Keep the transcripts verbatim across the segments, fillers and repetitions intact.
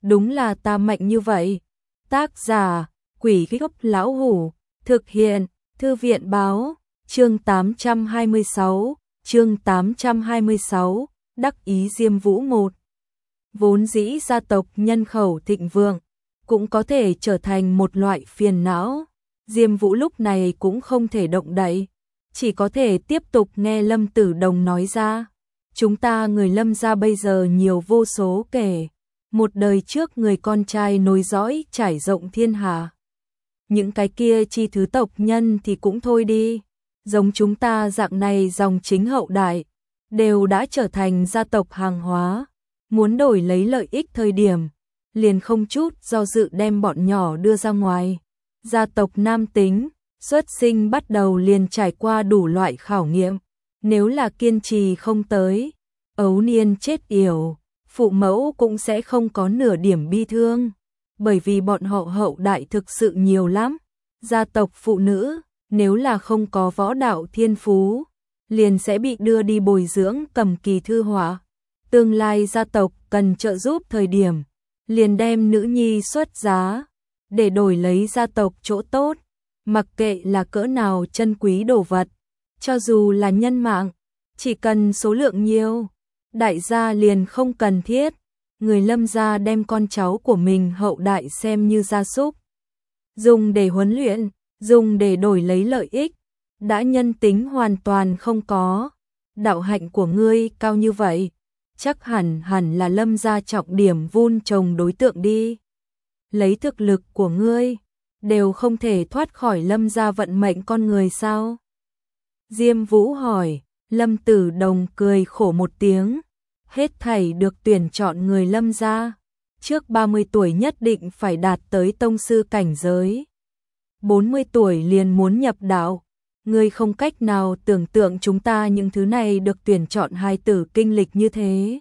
đúng là ta mạnh như vậy. Tác giả, Quỷ Gốc Lão Hủ, thực hiện, Thư viện Báo, chương tám trăm hai mươi sáu, chương tám trăm hai mươi sáu, đắc ý Diêm Vũ một. Vốn dĩ gia tộc nhân khẩu thịnh vượng, cũng có thể trở thành một loại phiền não. Diêm Vũ lúc này cũng không thể động đậy, chỉ có thể tiếp tục nghe Lâm Tử Đồng nói ra. Chúng ta người Lâm gia bây giờ nhiều vô số kể, một đời trước người con trai nối dõi trải rộng thiên hạ. Những cái kia chi thứ tộc nhân thì cũng thôi đi, giống chúng ta dạng này dòng chính hậu đại, đều đã trở thành gia tộc hàng hóa, muốn đổi lấy lợi ích thời điểm, liền không chút do dự đem bọn nhỏ đưa ra ngoài. Gia tộc nam tính, xuất sinh bắt đầu liền trải qua đủ loại khảo nghiệm, nếu là kiên trì không tới, ấu niên chết yểu, phụ mẫu cũng sẽ không có nửa điểm bi thương, bởi vì bọn họ hậu đại thực sự nhiều lắm. Gia tộc phụ nữ, nếu là không có võ đạo thiên phú, liền sẽ bị đưa đi bồi dưỡng cầm kỳ thư họa. Tương lai gia tộc cần trợ giúp thời điểm, liền đem nữ nhi xuất giá, để đổi lấy gia tộc chỗ tốt, mặc kệ là cỡ nào chân quý đồ vật, cho dù là nhân mạng, chỉ cần số lượng nhiều, đại gia liền không cần thiết. Người Lâm gia đem con cháu của mình hậu đại xem như gia súc, dùng để huấn luyện, dùng để đổi lấy lợi ích, đã nhân tính hoàn toàn không có. Đạo hạnh của ngươi cao như vậy, chắc hẳn hẳn là Lâm gia trọng điểm vun trồng đối tượng đi. Lấy thực lực của ngươi, đều không thể thoát khỏi Lâm gia vận mệnh con người sao? Diêm Vũ hỏi. Lâm Tử Đồng cười khổ một tiếng, hết thảy được tuyển chọn người Lâm gia, trước ba mươi tuổi nhất định phải đạt tới tông sư cảnh giới. bốn mươi tuổi liền muốn nhập đạo, ngươi không cách nào tưởng tượng chúng ta những thứ này được tuyển chọn hài tử kinh lịch như thế.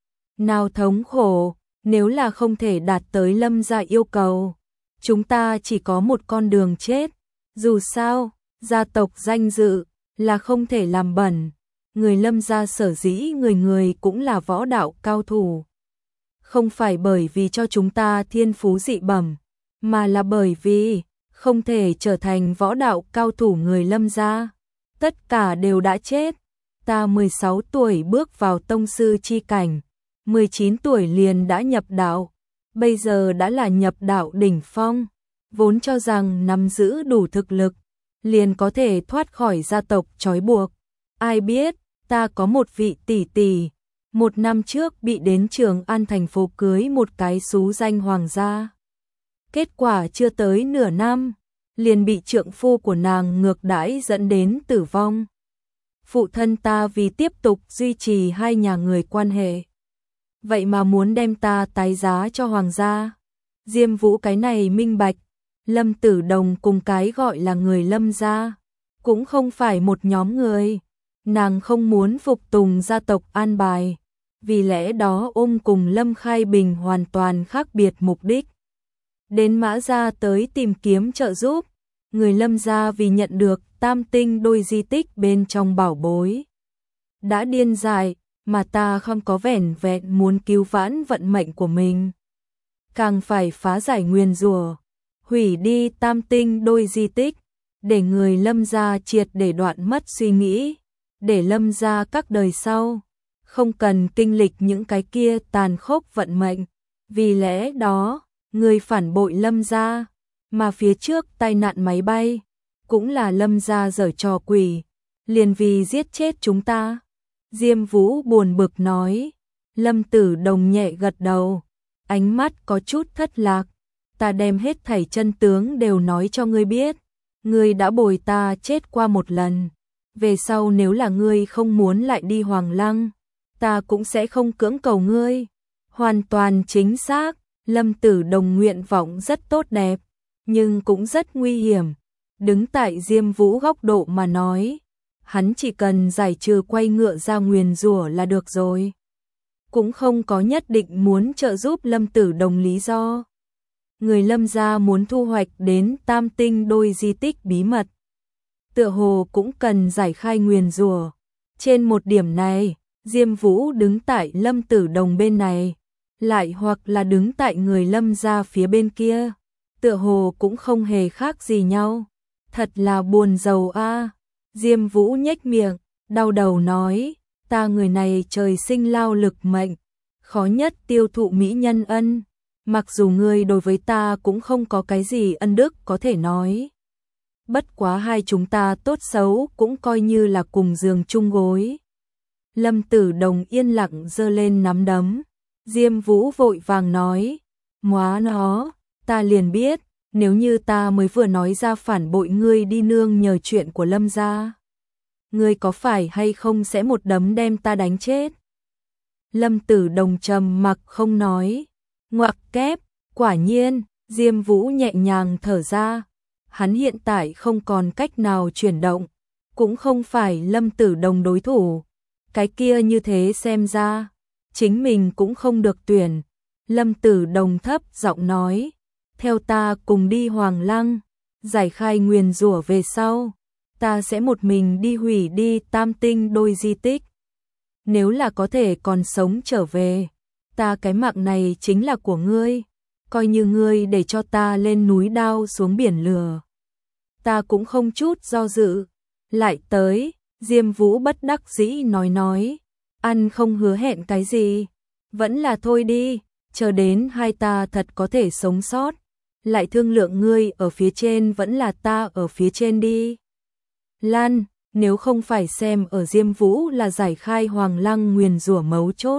Nào thống khổ, nếu là không thể đạt tới Lâm gia yêu cầu, chúng ta chỉ có một con đường chết. Dù sao, gia tộc danh dự là không thể làm bẩn. Người Lâm gia sở dĩ người người cũng là võ đạo cao thủ, không phải bởi vì cho chúng ta thiên phú dị bẩm, mà là bởi vì không thể trở thành võ đạo cao thủ người Lâm gia, tất cả đều đã chết. Ta mười sáu tuổi bước vào tông sư chi cảnh, mười chín tuổi liền đã nhập đạo, bây giờ đã là nhập đạo đỉnh phong, vốn cho rằng nắm giữ đủ thực lực, liền có thể thoát khỏi gia tộc trói buộc. Ai biết, ta có một vị tỷ tỷ, một năm trước bị đến Trường An thành phố cưới một cái xú danh hoàng gia. Kết quả chưa tới nửa năm, liền bị trượng phu của nàng ngược đãi dẫn đến tử vong. Phụ thân ta vì tiếp tục duy trì hai nhà người quan hệ, vậy mà muốn đem ta tái giá cho hoàng gia. Diêm Vũ cái này minh bạch, Lâm Tử Đồng cùng cái gọi là người Lâm gia, cũng không phải một nhóm người. Nàng không muốn phục tùng gia tộc an bài, vì lẽ đó ôm cùng Lâm Khai Bình hoàn toàn khác biệt mục đích. Đến Mã gia tới tìm kiếm trợ giúp, người Lâm gia vì nhận được tam tinh đôi di tích bên trong bảo bối, đã điên dại, mà ta không có vẻn vẹn muốn cứu vãn vận mệnh của mình, càng phải phá giải nguyền rủa, hủy đi tam tinh đôi di tích, để người Lâm gia triệt để đoạn mất suy nghĩ, để Lâm gia các đời sau không cần kinh lịch những cái kia tàn khốc vận mệnh. Vì lẽ đó, người phản bội Lâm gia, mà phía trước tai nạn máy bay cũng là Lâm gia giở trò quỷ, liền vì giết chết chúng ta. Diêm Vũ buồn bực nói. Lâm Tử Đồng nhẹ gật đầu, ánh mắt có chút thất lạc. Ta đem hết thảy chân tướng đều nói cho ngươi biết, ngươi đã bồi ta chết qua một lần, về sau nếu là ngươi không muốn lại đi Hoàng Lăng, ta cũng sẽ không cưỡng cầu ngươi. Hoàn toàn chính xác, Lâm Tử Đồng nguyện vọng rất tốt đẹp, nhưng cũng rất nguy hiểm. Đứng tại Diêm Vũ góc độ mà nói, hắn chỉ cần giải trừ quay ngựa ra nguyền rủa là được rồi, cũng không có nhất định muốn trợ giúp Lâm Tử Đồng lý do. Người Lâm gia muốn thu hoạch đến tam tinh đôi di tích bí mật, tựa hồ cũng cần giải khai nguyền rủa. Trên một điểm này, Diêm Vũ đứng tại Lâm Tử Đồng bên này, lại hoặc là đứng tại người Lâm gia phía bên kia, tựa hồ cũng không hề khác gì nhau. Thật là buồn rầu a. Diêm Vũ nhếch miệng, đau đầu nói, ta người này trời sinh lao lực mệnh, khó nhất tiêu thụ mỹ nhân ân, mặc dù ngươi đối với ta cũng không có cái gì ân đức có thể nói. Bất quá hai chúng ta tốt xấu cũng coi như là cùng giường chung gối. Lâm Tử Đồng yên lặng giơ lên nắm đấm. Diêm Vũ vội vàng nói, móa nó, ta liền biết, nếu như ta mới vừa nói ra phản bội ngươi đi nương nhờ chuyện của Lâm gia, ngươi có phải hay không sẽ một đấm đem ta đánh chết. Lâm Tử Đồng trầm mặc không nói. Ngoặc kép, quả nhiên, Diêm Vũ nhẹ nhàng thở ra. Hắn hiện tại không còn cách nào chuyển động, cũng không phải Lâm Tử Đồng đối thủ. Cái kia như thế xem ra, chính mình cũng không được tuyển. Lâm Tử Đồng thấp giọng nói, theo ta cùng đi Hoàng Lăng, giải khai nguyền rủa về sau, ta sẽ một mình đi hủy đi Tam Tinh đôi di tích. Nếu là có thể còn sống trở về, ta cái mạng này chính là của ngươi, coi như ngươi để cho ta lên núi đao xuống biển lửa, ta cũng không chút do dự. Lại tới, Diêm Vũ bất đắc dĩ nói nói, ăn không hứa hẹn cái gì, vẫn là thôi đi, chờ đến hai ta thật có thể sống sót, lại thương lượng ngươi ở phía trên vẫn là ta ở phía trên đi. Lan, nếu không phải xem ở Diêm Vũ là giải khai Hoàng Lăng nguyền rủa mấu chốt,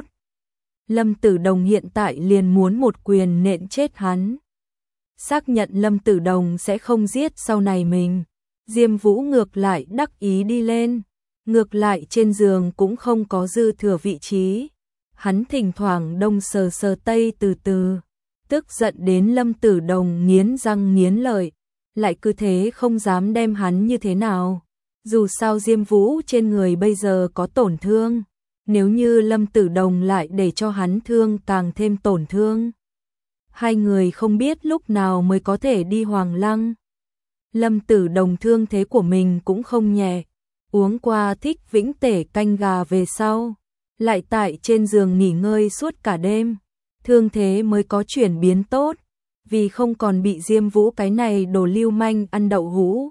Lâm Tử Đồng hiện tại liền muốn một quyền nện chết hắn. Xác nhận Lâm Tử Đồng sẽ không giết sau này mình, Diêm Vũ ngược lại đắc ý đi lên, ngược lại trên giường cũng không có dư thừa vị trí. Hắn thỉnh thoảng đông sờ sờ tây từ từ, tức giận đến Lâm Tử Đồng nghiến răng nghiến lợi, lại cứ thế không dám đem hắn như thế nào. Dù sao Diêm Vũ trên người bây giờ có tổn thương, nếu như Lâm Tử Đồng lại để cho hắn thương càng thêm tổn thương, hai người không biết lúc nào mới có thể đi Hoàng Lăng. Lâm Tử Đồng thương thế của mình cũng không nhẹ, uống qua Thích Vĩnh Tể canh gà về sau, lại tại trên giường nghỉ ngơi suốt cả đêm, thương thế mới có chuyển biến tốt, vì không còn bị Diêm Vũ cái này đồ lưu manh ăn đậu hũ.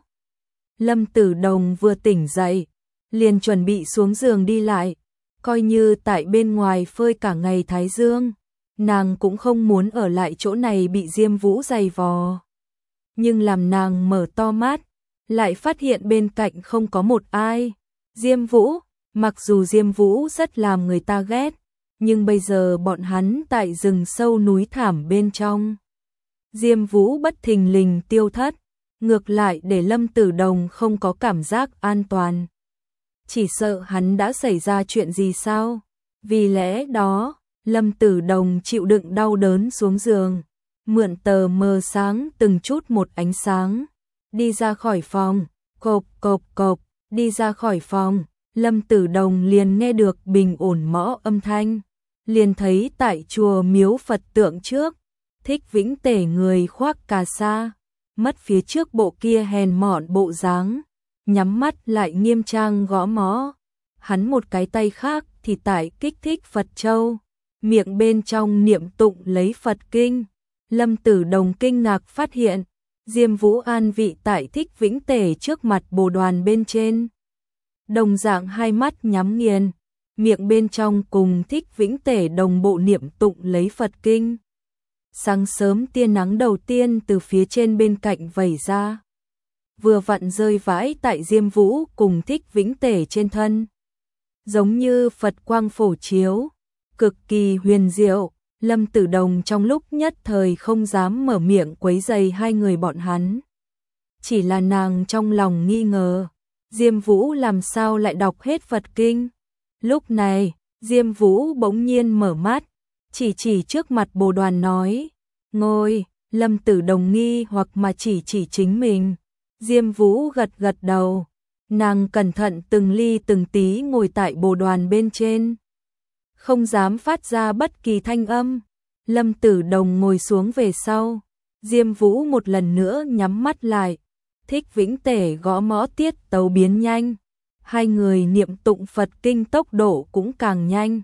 Lâm Tử Đồng vừa tỉnh dậy, liền chuẩn bị xuống giường đi lại, coi như tại bên ngoài phơi cả ngày thái dương, nàng cũng không muốn ở lại chỗ này bị Diêm Vũ giày vò. Nhưng làm nàng mở to mắt, lại phát hiện bên cạnh không có một ai. Diêm Vũ, mặc dù Diêm Vũ rất làm người ta ghét, nhưng bây giờ bọn hắn tại rừng sâu núi thảm bên trong. Diêm Vũ bất thình lình tiêu thất, ngược lại để Lâm Tử Đồng không có cảm giác an toàn. Chỉ sợ hắn đã xảy ra chuyện gì sao? Vì lẽ đó, Lâm Tử Đồng chịu đựng đau đớn xuống giường, mượn tờ mờ sáng từng chút một ánh sáng, đi ra khỏi phòng, cộp cộp cộp, đi ra khỏi phòng, Lâm Tử Đồng liền nghe được bình ổn mõ âm thanh, liền thấy tại chùa miếu Phật tượng trước, Thích Vĩnh Tể người khoác cà sa, mất phía trước bộ kia hèn mọn bộ dáng, nhắm mắt lại nghiêm trang gõ mõ, hắn một cái tay khác thì tại kích thích Phật châu, miệng bên trong niệm tụng lấy Phật kinh. Lâm Tử Đồng kinh ngạc phát hiện, Diêm Vũ an vị tại Thích Vĩnh Tể trước mặt bồ đoàn bên trên. Đồng dạng hai mắt nhắm nghiền, miệng bên trong cùng Thích Vĩnh Tể đồng bộ niệm tụng lấy Phật kinh. Sáng sớm tia nắng đầu tiên từ phía trên bên cạnh vẩy ra, vừa vặn rơi vãi tại Diêm Vũ cùng Thích Vĩnh Tể trên thân. Giống như Phật quang phổ chiếu, cực kỳ huyền diệu. Lâm Tử Đồng trong lúc nhất thời không dám mở miệng quấy rầy hai người bọn hắn. Chỉ là nàng trong lòng nghi ngờ, Diêm Vũ làm sao lại đọc hết Phật kinh. Lúc này, Diêm Vũ bỗng nhiên mở mắt, chỉ chỉ trước mặt bồ đoàn nói, ngồi. Lâm Tử Đồng nghi hoặc mà chỉ chỉ chính mình. Diêm Vũ gật gật đầu, nàng cẩn thận từng ly từng tí ngồi tại bồ đoàn bên trên, không dám phát ra bất kỳ thanh âm. Lâm Tử Đồng ngồi xuống về sau, Diêm Vũ một lần nữa nhắm mắt lại, Thích Vĩnh Tể gõ mõ tiết tấu biến nhanh, hai người niệm tụng Phật kinh tốc độ cũng càng nhanh,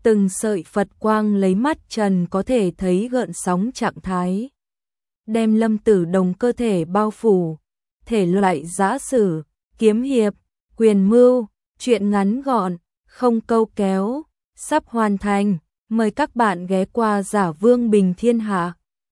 Từng sợi Phật quang lấy mắt trần có thể thấy gợn sóng trạng thái. Đem Lâm Tử Đồng cơ thể bao phủ, thể loại giã sử, kiếm hiệp, quyền mưu, truyện ngắn gọn, không câu kéo, sắp hoàn thành. Mời các bạn ghé qua Giả Vương Bình Thiên Hạ.